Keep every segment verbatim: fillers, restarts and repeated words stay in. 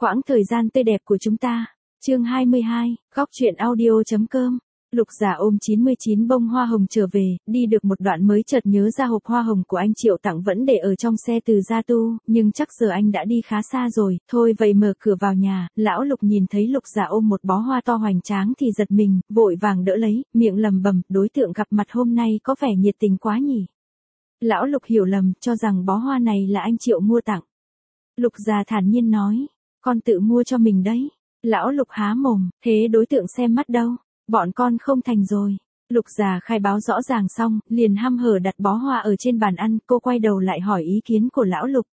Quãng thời gian tươi đẹp của chúng ta. Chương hai mươi hai, góc truyện audio.com. Lục Giả ôm chín mươi chín bông hoa hồng trở về, đi được một đoạn mới chợt nhớ ra hộp hoa hồng của anh Triệu tặng vẫn để ở trong xe Từ Gia Tu, nhưng chắc giờ anh đã đi khá xa rồi, thôi vậy mở cửa vào nhà, lão Lục nhìn thấy Lục Giả ôm một bó hoa to hoành tráng thì giật mình, vội vàng đỡ lấy, miệng lẩm bẩm, đối tượng gặp mặt hôm nay có vẻ nhiệt tình quá nhỉ. Lão Lục hiểu lầm, cho rằng bó hoa này là anh Triệu mua tặng. Lục Giả thản nhiên nói, con tự mua cho mình đấy. Lão Lục há mồm, thế đối tượng xem mắt đâu? Bọn con không thành rồi. Lục Giả khai báo rõ ràng xong, liền hăm hở đặt bó hoa ở trên bàn ăn, cô quay đầu lại hỏi ý kiến của lão Lục.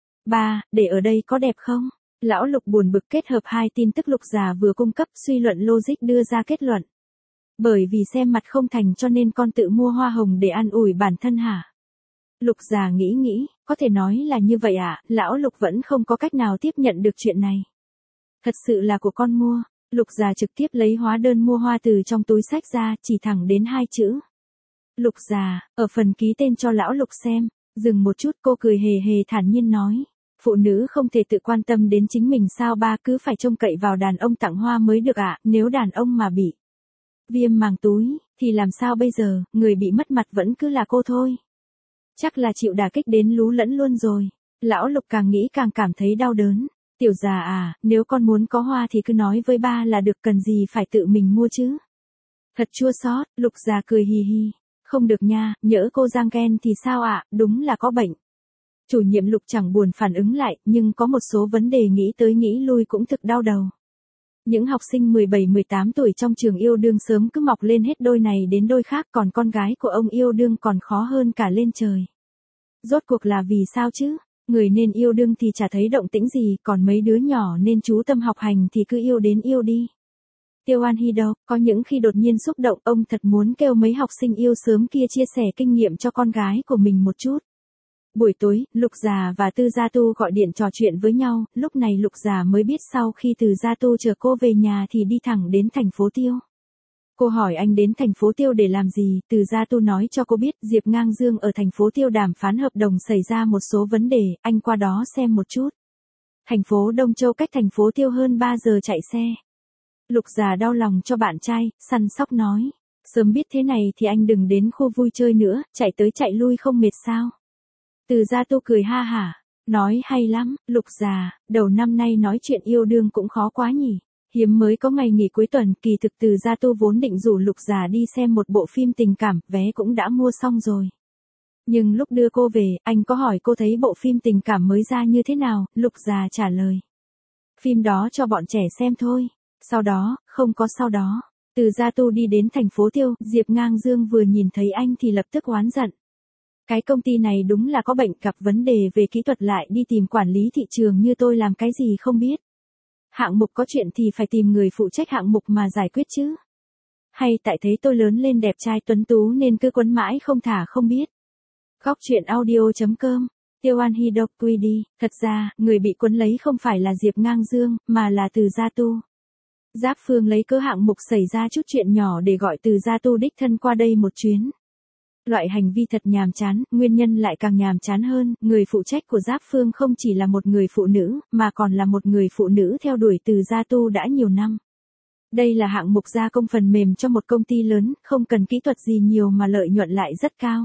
Ba, để ở đây có đẹp không? Lão Lục buồn bực kết hợp hai tin tức Lục Giả vừa cung cấp, suy luận logic đưa ra kết luận. Bởi vì xem mặt không thành cho nên con tự mua hoa hồng để an ủi bản thân hả? Lục Giả nghĩ nghĩ, có thể nói là như vậy ạ, à? Lão Lục vẫn không có cách nào tiếp nhận được chuyện này. Thật sự là của con mua. Lục Giả trực tiếp lấy hóa đơn mua hoa từ trong túi xách ra, chỉ thẳng đến hai chữ. Lục Giả, ở phần ký tên cho lão Lục xem. Dừng một chút, cô cười hề hề thản nhiên nói. Phụ nữ không thể tự quan tâm đến chính mình sao ba, cứ phải trông cậy vào đàn ông tặng hoa mới được ạ, à? Nếu đàn ông mà bị viêm màng túi, thì làm sao bây giờ, người bị mất mặt vẫn cứ là cô thôi. Chắc là chịu đả kích đến lú lẫn luôn rồi. Lão Lục càng nghĩ càng cảm thấy đau đớn. Tiểu Giả à, nếu con muốn có hoa thì cứ nói với ba là được, cần gì phải tự mình mua chứ. Thật chua xót. Lục Giả cười hì hì. Không được nha, nhỡ cô Giang ghen thì sao ạ, à? Đúng là có bệnh. Chủ nhiệm Lục chẳng buồn phản ứng lại, nhưng có một số vấn đề nghĩ tới nghĩ lui cũng thực đau đầu. Những học sinh mười bảy mười tám tuổi trong trường yêu đương sớm cứ mọc lên hết đôi này đến đôi khác, còn con gái của ông yêu đương còn khó hơn cả lên trời. Rốt cuộc là vì sao chứ? Người nên yêu đương thì chả thấy động tĩnh gì, còn mấy đứa nhỏ nên chú tâm học hành thì cứ yêu đến yêu đi. Tiêu An Hy đâu, có những khi đột nhiên xúc động, ông thật muốn kêu mấy học sinh yêu sớm kia chia sẻ kinh nghiệm cho con gái của mình một chút. Buổi tối, Lục Giả và Từ Gia Tu gọi điện trò chuyện với nhau, lúc này Lục Giả mới biết sau khi Từ Gia Tu chở cô về nhà thì đi thẳng đến thành phố Tiêu. Cô hỏi anh đến thành phố Tiêu để làm gì, Từ Gia Tu nói cho cô biết Diệp Ngang Dương ở thành phố Tiêu đàm phán hợp đồng xảy ra một số vấn đề, anh qua đó xem một chút. Thành phố Đông Châu cách thành phố Tiêu hơn ba giờ chạy xe. Lục Giả đau lòng cho bạn trai, săn sóc nói. Sớm biết thế này thì anh đừng đến khu vui chơi nữa, chạy tới chạy lui không mệt sao. Từ Gia Tu cười ha hả, nói hay lắm, Lục Giả, đầu năm nay nói chuyện yêu đương cũng khó quá nhỉ. Hiếm mới có ngày nghỉ cuối tuần, kỳ thực Từ Gia Tu vốn định rủ Lục Giả đi xem một bộ phim tình cảm, vé cũng đã mua xong rồi. Nhưng lúc đưa cô về, anh có hỏi cô thấy bộ phim tình cảm mới ra như thế nào, Lục Giả trả lời. Phim đó cho bọn trẻ xem thôi. Sau đó, không có sau đó. Từ Gia Tu đi đến thành phố Tiêu, Diệp Ngang Dương vừa nhìn thấy anh thì lập tức oán giận. Cái công ty này đúng là có bệnh, gặp vấn đề về kỹ thuật lại đi tìm quản lý thị trường như tôi làm cái gì không biết. Hạng mục có chuyện thì phải tìm người phụ trách hạng mục mà giải quyết chứ. Hay tại thấy tôi lớn lên đẹp trai tuấn tú nên cứ quấn mãi không thả không biết. Góc truyện audio.com. Tiêu An Hy độc quy đi, thật ra, người bị quấn lấy không phải là Diệp Ngang Dương, mà là Từ Gia Tu. Giáp Phương lấy cớ hạng mục xảy ra chút chuyện nhỏ để gọi Từ Gia Tu đích thân qua đây một chuyến. Loại hành vi thật nhàm chán, nguyên nhân lại càng nhàm chán hơn, người phụ trách của Giáp Phương không chỉ là một người phụ nữ, mà còn là một người phụ nữ theo đuổi Từ Gia Tu đã nhiều năm. Đây là hạng mục gia công phần mềm cho một công ty lớn, không cần kỹ thuật gì nhiều mà lợi nhuận lại rất cao.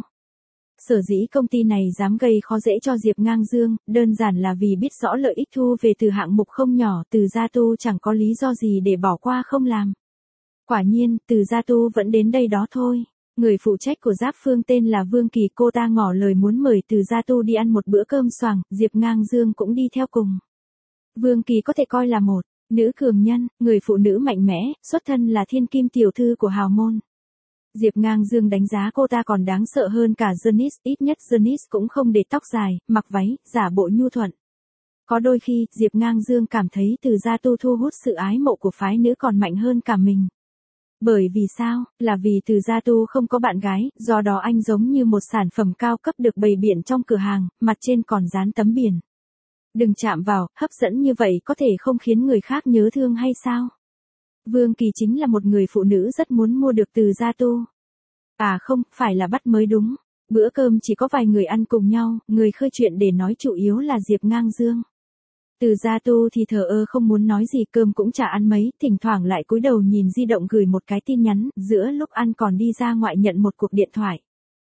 Sở dĩ công ty này dám gây khó dễ cho Diệp Ngang Dương, đơn giản là vì biết rõ lợi ích thu về từ hạng mục không nhỏ, Từ Gia Tu chẳng có lý do gì để bỏ qua không làm. Quả nhiên, Từ Gia Tu vẫn đến đây đó thôi. Người phụ trách của Giáp Phương tên là Vương Kỳ, cô ta ngỏ lời muốn mời Từ Gia Tu đi ăn một bữa cơm xoàng, Diệp Ngang Dương cũng đi theo cùng. Vương Kỳ có thể coi là một nữ cường nhân, người phụ nữ mạnh mẽ, xuất thân là thiên kim tiểu thư của hào môn. Diệp Ngang Dương đánh giá cô ta còn đáng sợ hơn cả Janice, ít nhất Janice cũng không để tóc dài, mặc váy, giả bộ nhu thuận. Có đôi khi, Diệp Ngang Dương cảm thấy Từ Gia Tu thu hút sự ái mộ của phái nữ còn mạnh hơn cả mình. Bởi vì sao? Là vì Từ Gia Tu không có bạn gái, do đó anh giống như một sản phẩm cao cấp được bày biện trong cửa hàng, mặt trên còn dán tấm biển. Đừng chạm vào, hấp dẫn như vậy có thể không khiến người khác nhớ thương hay sao? Vương Kỳ chính là một người phụ nữ rất muốn mua được Từ Gia Tu. À không, phải là bắt mới đúng. Bữa cơm chỉ có vài người ăn cùng nhau, người khơi chuyện để nói chủ yếu là Diệp Ngang Dương. Từ Gia Tu thì thờ ơ không muốn nói gì, cơm cũng chả ăn mấy, thỉnh thoảng lại cúi đầu nhìn di động gửi một cái tin nhắn, giữa lúc ăn còn đi ra ngoại nhận một cuộc điện thoại.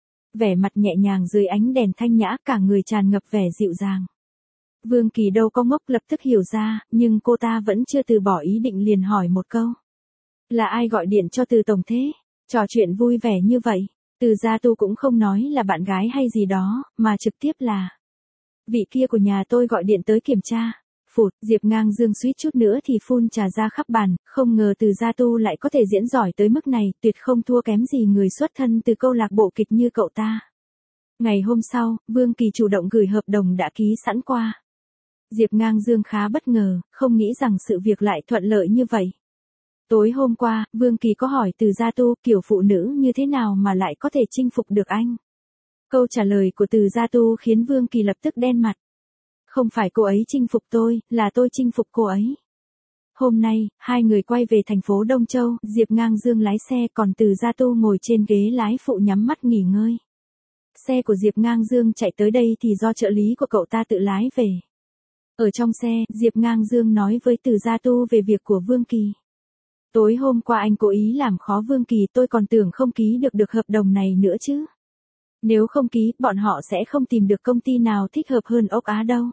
Vẻ mặt nhẹ nhàng dưới ánh đèn thanh nhã, cả người tràn ngập vẻ dịu dàng. Vương Kỳ đâu có ngốc, lập tức hiểu ra, nhưng cô ta vẫn chưa từ bỏ ý định, liền hỏi một câu. Là ai gọi điện cho Từ tổng thế? Trò chuyện vui vẻ như vậy. Từ Gia Tu cũng không nói là bạn gái hay gì đó, mà trực tiếp là vị kia của nhà tôi gọi điện tới kiểm tra. Phụt, Diệp Ngang Dương suýt chút nữa thì phun trà ra khắp bàn, không ngờ Từ Gia Tu lại có thể diễn giỏi tới mức này, tuyệt không thua kém gì người xuất thân từ câu lạc bộ kịch như cậu ta. Ngày hôm sau, Vương Kỳ chủ động gửi hợp đồng đã ký sẵn qua. Diệp Ngang Dương khá bất ngờ, không nghĩ rằng sự việc lại thuận lợi như vậy. Tối hôm qua, Vương Kỳ có hỏi Từ Gia Tu kiểu phụ nữ như thế nào mà lại có thể chinh phục được anh. Câu trả lời của Từ Gia Tu khiến Vương Kỳ lập tức đen mặt. Không phải cô ấy chinh phục tôi, là tôi chinh phục cô ấy. Hôm nay, hai người quay về thành phố Đông Châu, Diệp Ngang Dương lái xe, còn Từ Gia Tu ngồi trên ghế lái phụ nhắm mắt nghỉ ngơi. Xe của Diệp Ngang Dương chạy tới đây thì do trợ lý của cậu ta tự lái về. Ở trong xe, Diệp Ngang Dương nói với Từ Gia Tu về việc của Vương Kỳ. Tối hôm qua anh cố ý làm khó Vương Kỳ, tôi còn tưởng không ký được được hợp đồng này nữa chứ. Nếu không ký, bọn họ sẽ không tìm được công ty nào thích hợp hơn ốc Á đâu.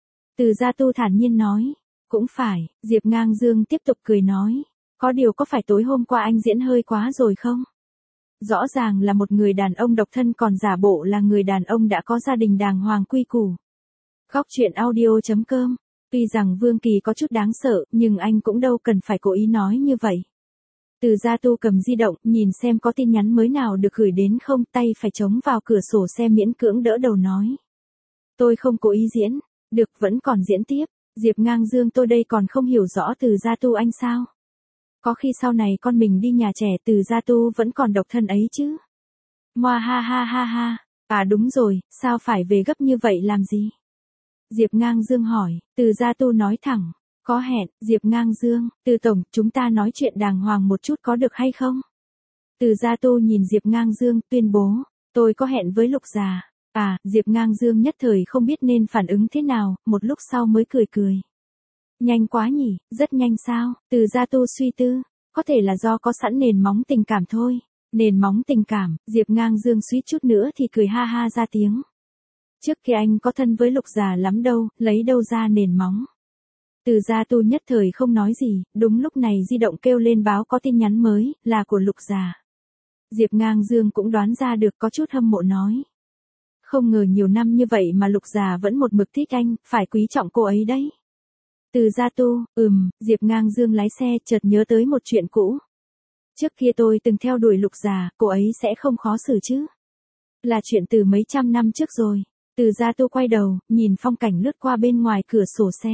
Từ Gia Tu thản nhiên nói. Cũng phải, Diệp Ngang Dương tiếp tục cười nói. Có điều có phải tối hôm qua anh diễn hơi quá rồi không? Rõ ràng là một người đàn ông độc thân còn giả bộ là người đàn ông đã có gia đình đàng hoàng quy củ. Góc truyện audio chấm com. Tuy rằng Vương Kỳ có chút đáng sợ, nhưng anh cũng đâu cần phải cố ý nói như vậy. Từ Gia Tu cầm di động, nhìn xem có tin nhắn mới nào được gửi đến không, tay phải chống vào cửa sổ xe miễn cưỡng đỡ đầu nói. Tôi không cố ý diễn, được vẫn còn diễn tiếp, Diệp Ngang Dương tôi đây còn không hiểu rõ Từ Gia Tu anh sao. Có khi sau này con mình đi nhà trẻ Từ Gia Tu vẫn còn độc thân ấy chứ. Moa ha ha ha ha, à đúng rồi, sao phải về gấp như vậy làm gì? Diệp Ngang Dương hỏi, Từ Gia Tu nói thẳng. Có hẹn, Diệp Ngang Dương, Từ tổng, chúng ta nói chuyện đàng hoàng một chút có được hay không? Từ Gia Tu nhìn Diệp Ngang Dương, tuyên bố, tôi có hẹn với Lục già. À, Diệp Ngang Dương nhất thời không biết nên phản ứng thế nào, một lúc sau mới cười cười. Nhanh quá nhỉ, rất nhanh sao? Từ Gia Tu suy tư, có thể là do có sẵn nền móng tình cảm thôi. Nền móng tình cảm, Diệp Ngang Dương suýt chút nữa thì cười ha ha ra tiếng. Trước kia anh có thân với Lục già lắm đâu, lấy đâu ra nền móng. Từ Gia Tu nhất thời không nói gì, đúng lúc này di động kêu lên báo có tin nhắn mới, là của Lục già. Diệp Ngang Dương cũng đoán ra được, có chút hâm mộ nói. Không ngờ nhiều năm như vậy mà Lục già vẫn một mực thích anh, phải quý trọng cô ấy đấy. Từ Gia Tu, ừm, Diệp Ngang Dương lái xe chợt nhớ tới một chuyện cũ. Trước kia tôi từng theo đuổi Lục già, cô ấy sẽ không khó xử chứ. Là chuyện từ mấy trăm năm trước rồi. Từ Gia Tu quay đầu, nhìn phong cảnh lướt qua bên ngoài cửa sổ xe.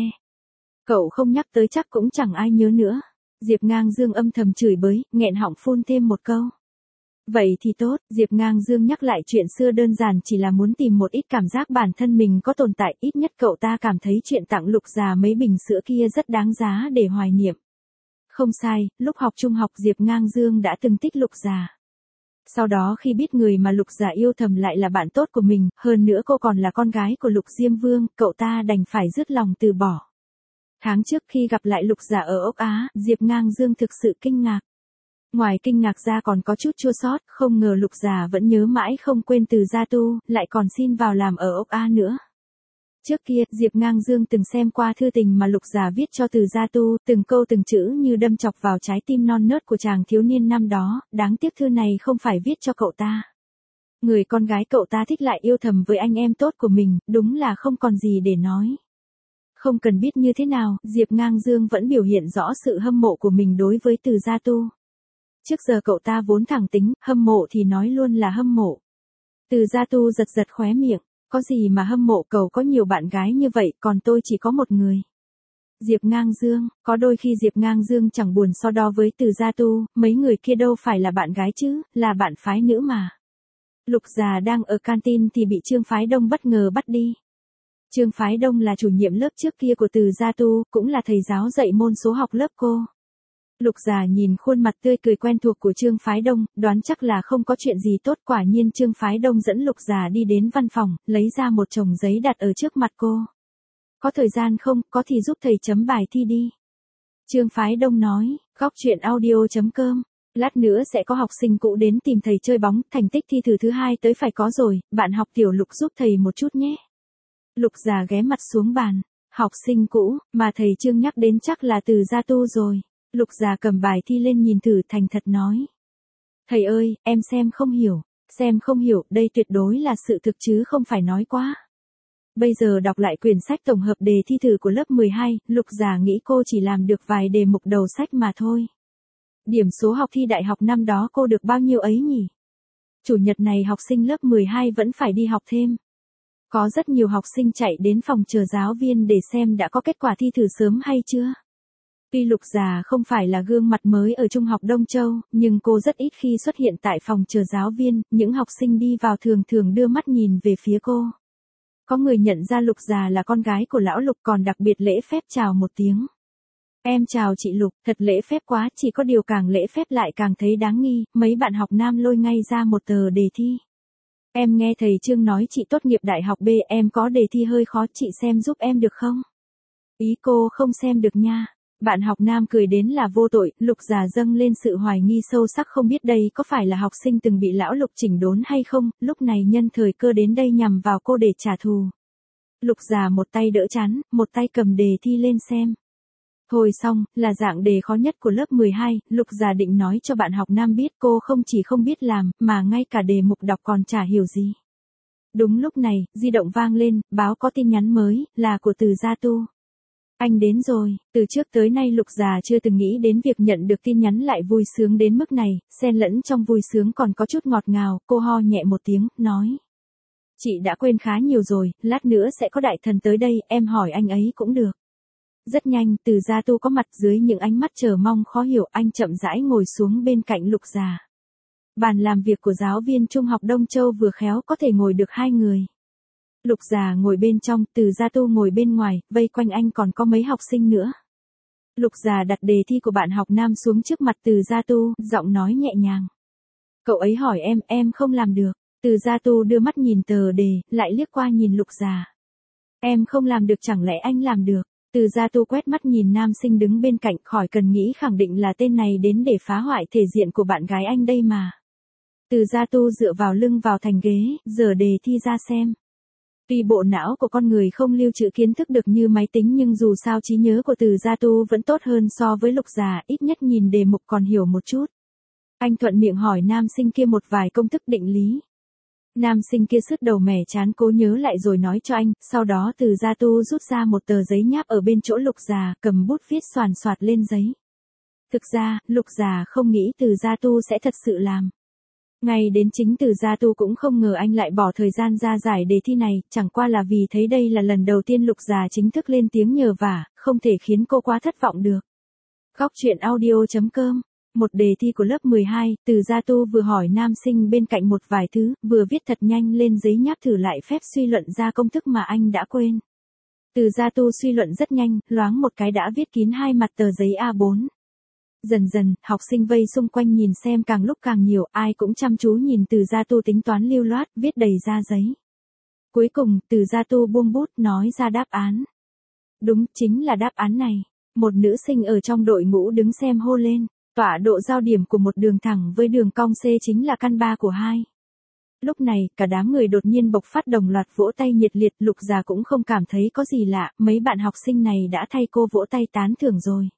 Cậu không nhắc tới chắc cũng chẳng ai nhớ nữa. Diệp Ngang Dương âm thầm chửi bới, nghẹn họng phun thêm một câu. Vậy thì tốt, Diệp Ngang Dương nhắc lại chuyện xưa đơn giản chỉ là muốn tìm một ít cảm giác bản thân mình có tồn tại, ít nhất cậu ta cảm thấy chuyện tặng Lục già mấy bình sữa kia rất đáng giá để hoài niệm. Không sai, lúc học trung học Diệp Ngang Dương đã từng thích Lục già. Sau đó khi biết người mà Lục già yêu thầm lại là bạn tốt của mình, hơn nữa cô còn là con gái của Lục Diêm Vương, cậu ta đành phải dứt lòng từ bỏ. Tháng trước khi gặp lại Lục già ở ốc Á, Diệp Ngang Dương thực sự kinh ngạc. Ngoài kinh ngạc ra còn có chút chua xót, không ngờ Lục già vẫn nhớ mãi không quên Từ Gia Tu, lại còn xin vào làm ở ốc Á nữa. Trước kia, Diệp Ngang Dương từng xem qua thư tình mà Lục già viết cho Từ Gia Tu, từng câu từng chữ như đâm chọc vào trái tim non nớt của chàng thiếu niên năm đó, đáng tiếc thư này không phải viết cho cậu ta. Người con gái cậu ta thích lại yêu thầm với anh em tốt của mình, đúng là không còn gì để nói. Không cần biết như thế nào, Diệp Ngang Dương vẫn biểu hiện rõ sự hâm mộ của mình đối với Từ Gia Tu. Trước giờ cậu ta vốn thẳng tính, hâm mộ thì nói luôn là hâm mộ. Từ Gia Tu giật giật khóe miệng, có gì mà hâm mộ, cậu có nhiều bạn gái như vậy, còn tôi chỉ có một người. Diệp Ngang Dương, có đôi khi Diệp Ngang Dương chẳng buồn so đo với Từ Gia Tu, mấy người kia đâu phải là bạn gái chứ, là bạn phái nữ mà. Lục già đang ở canteen thì bị Trương Phái Đông bất ngờ bắt đi. Trương Phái Đông là chủ nhiệm lớp trước kia của Từ Gia Tu, cũng là thầy giáo dạy môn số học lớp cô. Lục già nhìn khuôn mặt tươi cười quen thuộc của Trương Phái Đông, đoán chắc là không có chuyện gì tốt, quả nhiên Trương Phái Đông dẫn Lục già đi đến văn phòng, lấy ra một chồng giấy đặt ở trước mặt cô. Có thời gian không, có thì giúp thầy chấm bài thi đi. Trương Phái Đông nói, góc chuyện audio.com. Lát nữa sẽ có học sinh cũ đến tìm thầy chơi bóng, thành tích thi thử thứ hai tới phải có rồi, bạn học tiểu Lục giúp thầy một chút nhé. Lục già ghé mặt xuống bàn, học sinh cũ, mà thầy Trương nhắc đến chắc là Từ Gia Tu rồi. Lục già cầm bài thi lên nhìn thử thành thật nói. Thầy ơi, em xem không hiểu, xem không hiểu, đây tuyệt đối là sự thực chứ không phải nói quá. Bây giờ đọc lại quyển sách tổng hợp đề thi thử của lớp mười hai, Lục già nghĩ cô chỉ làm được vài đề mục đầu sách mà thôi. Điểm số học thi đại học năm đó cô được bao nhiêu ấy nhỉ? Chủ nhật này học sinh lớp mười hai vẫn phải đi học thêm. Có rất nhiều học sinh chạy đến phòng chờ giáo viên để xem đã có kết quả thi thử sớm hay chưa. Tuy Lục già không phải là gương mặt mới ở Trung học Đông Châu, nhưng cô rất ít khi xuất hiện tại phòng chờ giáo viên, những học sinh đi vào thường thường đưa mắt nhìn về phía cô. Có người nhận ra Lục già là con gái của lão Lục còn đặc biệt lễ phép chào một tiếng. Em chào chị Lục, thật lễ phép quá, chỉ có điều càng lễ phép lại càng thấy đáng nghi, mấy bạn học nam lôi ngay ra một tờ đề thi. Em nghe thầy Trương nói chị tốt nghiệp đại học B, em có đề thi hơi khó, chị xem giúp em được không? Ý cô không xem được nha. Bạn học nam cười đến là vô tội, Lục già dâng lên sự hoài nghi sâu sắc không biết đây có phải là học sinh từng bị lão Lục chỉnh đốn hay không, lúc này nhân thời cơ đến đây nhằm vào cô để trả thù. Lục già một tay đỡ chán, một tay cầm đề thi lên xem. Thôi xong, là dạng đề khó nhất của lớp mười hai, Lục già định nói cho bạn học nam biết cô không chỉ không biết làm, mà ngay cả đề mục đọc còn chả hiểu gì. Đúng lúc này, di động vang lên, báo có tin nhắn mới, là của Từ Gia Tu. Anh đến rồi, từ trước tới nay Lục già chưa từng nghĩ đến việc nhận được tin nhắn lại vui sướng đến mức này, xen lẫn trong vui sướng còn có chút ngọt ngào, cô ho nhẹ một tiếng, nói. Chị đã quên khá nhiều rồi, lát nữa sẽ có đại thần tới đây, em hỏi anh ấy cũng được. Rất nhanh, Từ Gia Tu có mặt dưới những ánh mắt chờ mong khó hiểu, anh chậm rãi ngồi xuống bên cạnh Lục già. Bàn làm việc của giáo viên Trung học Đông Châu vừa khéo có thể ngồi được hai người. Lục già ngồi bên trong, Từ Gia Tu ngồi bên ngoài, vây quanh anh còn có mấy học sinh nữa. Lục già đặt đề thi của bạn học nam xuống trước mặt Từ Gia Tu, giọng nói nhẹ nhàng. Cậu ấy hỏi em, em không làm được. Từ Gia Tu đưa mắt nhìn tờ đề, lại liếc qua nhìn Lục già. Em không làm được chẳng lẽ anh làm được? Từ Gia Tu quét mắt nhìn nam sinh đứng bên cạnh, khỏi cần nghĩ khẳng định là tên này đến để phá hoại thể diện của bạn gái anh đây mà. Từ Gia Tu dựa vào lưng vào thành ghế, giở đề thi ra xem. Tuy bộ não của con người không lưu trữ kiến thức được như máy tính nhưng dù sao trí nhớ của Từ Gia Tu vẫn tốt hơn so với Lục già, ít nhất nhìn đề mục còn hiểu một chút. Anh thuận miệng hỏi nam sinh kia một vài công thức định lý. Nam sinh kia sứt đầu mẻ chán cố nhớ lại rồi nói cho anh, sau đó Từ Gia Tu rút ra một tờ giấy nháp ở bên chỗ Lục già, cầm bút viết xoàn xoạt lên giấy. Thực ra, Lục già không nghĩ Từ Gia Tu sẽ thật sự làm. Ngay đến chính Từ Gia Tu cũng không ngờ anh lại bỏ thời gian ra giải đề thi này, chẳng qua là vì thấy đây là lần đầu tiên Lục già chính thức lên tiếng nhờ vả, không thể khiến cô quá thất vọng được. Góc chuyện audio.com. Một đề thi của lớp mười hai, Từ Gia Tu vừa hỏi nam sinh bên cạnh một vài thứ, vừa viết thật nhanh lên giấy nháp thử lại phép suy luận ra công thức mà anh đã quên. Từ Gia Tu suy luận rất nhanh, loáng một cái đã viết kín hai mặt tờ giấy A bốn. Dần dần, học sinh vây xung quanh nhìn xem càng lúc càng nhiều, ai cũng chăm chú nhìn Từ Gia Tu tính toán lưu loát, viết đầy ra giấy. Cuối cùng, Từ Gia Tu buông bút, nói ra đáp án. Đúng, chính là đáp án này. Một nữ sinh ở trong đội ngũ đứng xem hô lên. Tọa độ giao điểm của một đường thẳng với đường cong C chính là căn ba của hai. Lúc này, cả đám người đột nhiên bộc phát đồng loạt vỗ tay nhiệt liệt, Lục già cũng không cảm thấy có gì lạ, mấy bạn học sinh này đã thay cô vỗ tay tán thưởng rồi.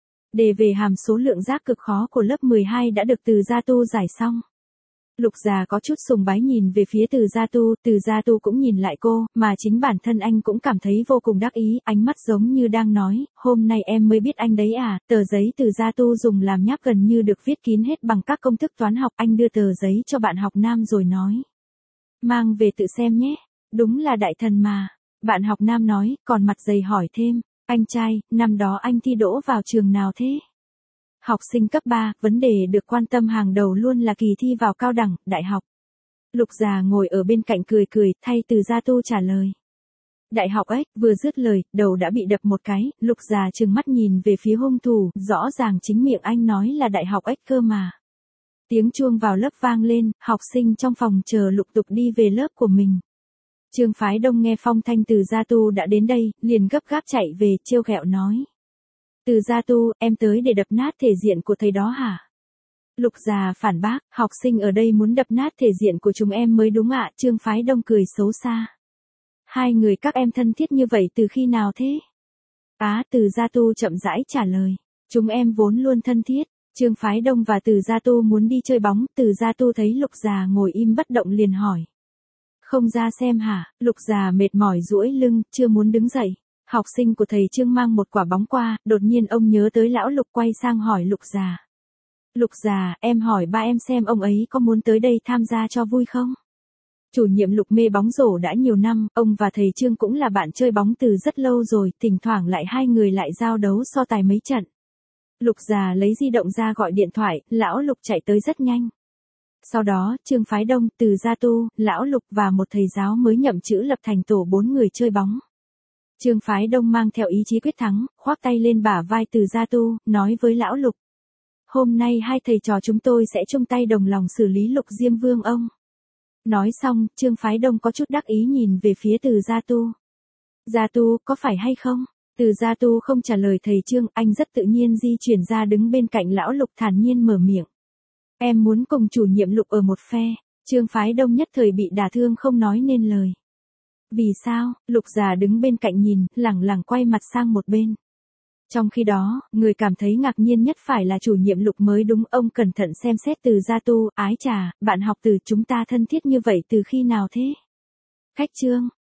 Đề về hàm số lượng giác cực khó của lớp mười hai đã được Từ Gia Tu giải xong. Lục già có chút sùng bái nhìn về phía Từ Gia Tu, Từ Gia Tu cũng nhìn lại cô, mà chính bản thân anh cũng cảm thấy vô cùng đắc ý, ánh mắt giống như đang nói, hôm nay em mới biết anh đấy à, tờ giấy Từ Gia Tu dùng làm nháp gần như được viết kín hết bằng các công thức toán học, anh đưa tờ giấy cho bạn học nam rồi nói. Mang về tự xem nhé, đúng là đại thần mà. Bạn học nam nói, còn mặt dày hỏi thêm, anh trai, năm đó anh thi đỗ vào trường nào thế? Học sinh cấp ba, vấn đề được quan tâm hàng đầu luôn là kỳ thi vào cao đẳng, đại học. Lục già ngồi ở bên cạnh cười cười, thay Từ Gia Tu trả lời. Đại học ếch, vừa dứt lời, đầu đã bị đập một cái, Lục già trừng mắt nhìn về phía hung thủ, rõ ràng chính miệng anh nói là đại học ếch cơ mà. Tiếng chuông vào lớp vang lên, học sinh trong phòng chờ lục tục đi về lớp của mình. Trương Phái Đông nghe phong thanh Từ Gia Tu đã đến đây, liền gấp gáp chạy về, trêu ghẹo nói. Từ Gia Tu, em tới để đập nát thể diện của thầy đó hả? Lục già phản bác, học sinh ở đây muốn đập nát thể diện của chúng em mới đúng ạ. Trương Phái Đông cười xấu xa. Hai người các em thân thiết như vậy từ khi nào thế? Á, Từ Gia Tu chậm rãi trả lời. Chúng em vốn luôn thân thiết. Trương Phái Đông và Từ Gia Tu muốn đi chơi bóng, Từ Gia Tu thấy Lục già ngồi im bất động liền hỏi. Không ra xem hả? Lục già mệt mỏi duỗi lưng, chưa muốn đứng dậy. Học sinh của thầy Trương mang một quả bóng qua, đột nhiên ông nhớ tới lão Lục quay sang hỏi Lục già. Lục già, em hỏi ba em xem ông ấy có muốn tới đây tham gia cho vui không? Chủ nhiệm Lục mê bóng rổ đã nhiều năm, ông và thầy Trương cũng là bạn chơi bóng từ rất lâu rồi, thỉnh thoảng lại hai người lại giao đấu so tài mấy trận. Lục già lấy di động ra gọi điện thoại, lão Lục chạy tới rất nhanh. Sau đó, Trương Phái Đông, Từ Gia Tu, lão Lục và một thầy giáo mới nhậm chữ lập thành tổ bốn người chơi bóng. Trương Phái Đông mang theo ý chí quyết thắng, khoác tay lên bả vai Từ Gia Tu, nói với lão Lục. Hôm nay hai thầy trò chúng tôi sẽ chung tay đồng lòng xử lý Lục Diêm Vương ông. Nói xong, Trương Phái Đông có chút đắc ý nhìn về phía Từ Gia Tu. Gia Tu, có phải hay không? Từ Gia Tu không trả lời thầy Trương, anh rất tự nhiên di chuyển ra đứng bên cạnh lão Lục thản nhiên mở miệng. Em muốn cùng chủ nhiệm Lục ở một phe. Trương Phái Đông nhất thời bị đả thương không nói nên lời. Vì sao? Lục già đứng bên cạnh nhìn, lẳng lẳng quay mặt sang một bên. Trong khi đó, người cảm thấy ngạc nhiên nhất phải là chủ nhiệm Lục mới đúng. Ông cẩn thận xem xét Từ Gia Tu, ái chà, bạn học Từ chúng ta thân thiết như vậy từ khi nào thế? Khách Trương,